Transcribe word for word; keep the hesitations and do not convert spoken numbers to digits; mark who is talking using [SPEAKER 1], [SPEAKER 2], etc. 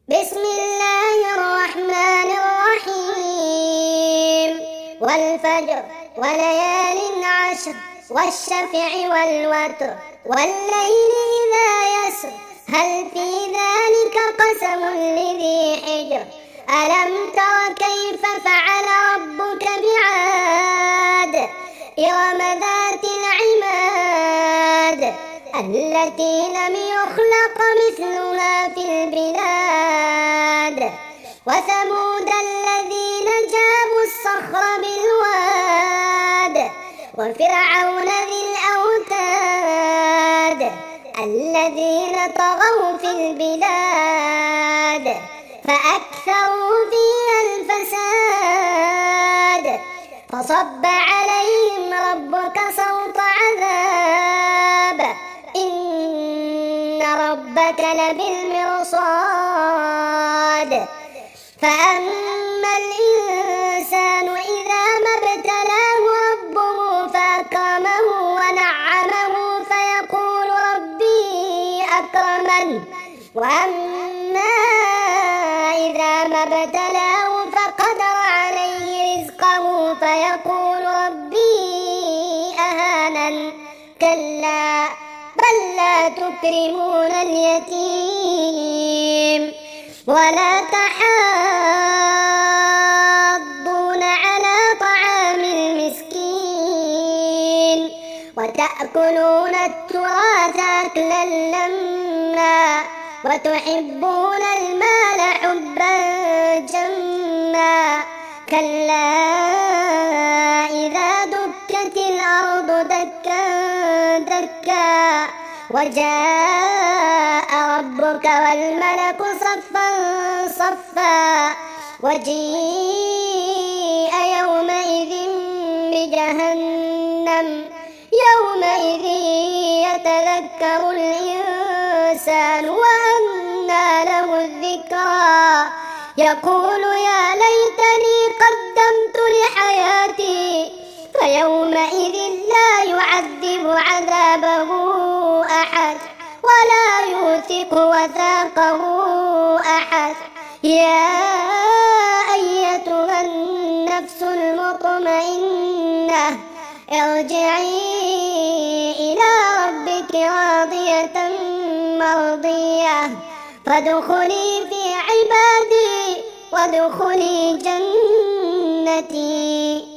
[SPEAKER 1] بسم الله الرحمن الرحيم والفجر وليال عشر والشفع والوتر والليل إذا يسر هل في ذلك قسم لذي حجر ألم تر كيف فعل ربك بعاد إرم ذات العماد التي لم يخلق مثلها في البلاد وثمود الذين جابوا الصخر بالواد وفرعون ذي الأوتاد الذين طغوا في البلاد فأكثروا فيها الفساد فصب عليهم ربك صوت عذاب إن ربك لبالمرصاد فأما الإنسان إذا ما ابتلاه ربه فأكرمه ونعمه فيقول ربي أكرمن وأما إذا ما ابتلاه فقدر عليه رزقه فيقول ربي أهانن كلا بل لا تكرمون اليتيم ولا تحاضون على طعام المسكين وتأكلون التراث أكلا لما وتحبون المال حبا جما كلا إذا دكت الأرض دكا دكا وجاء ربك والملك صفا صفا وجيء يومئذ بجهنم يومئذ يتذكر الإنسان وأنى له الذكرى يقول يا ليتني قدمت لحياتي فيومئذ لا يعذب عذابه أحد ولا يوثق وثاقه أحد يا أيتها النفس المطمئنة ارجعي إلى ربك راضية مرضية فادخلي في عبادي وادخلي جنتي.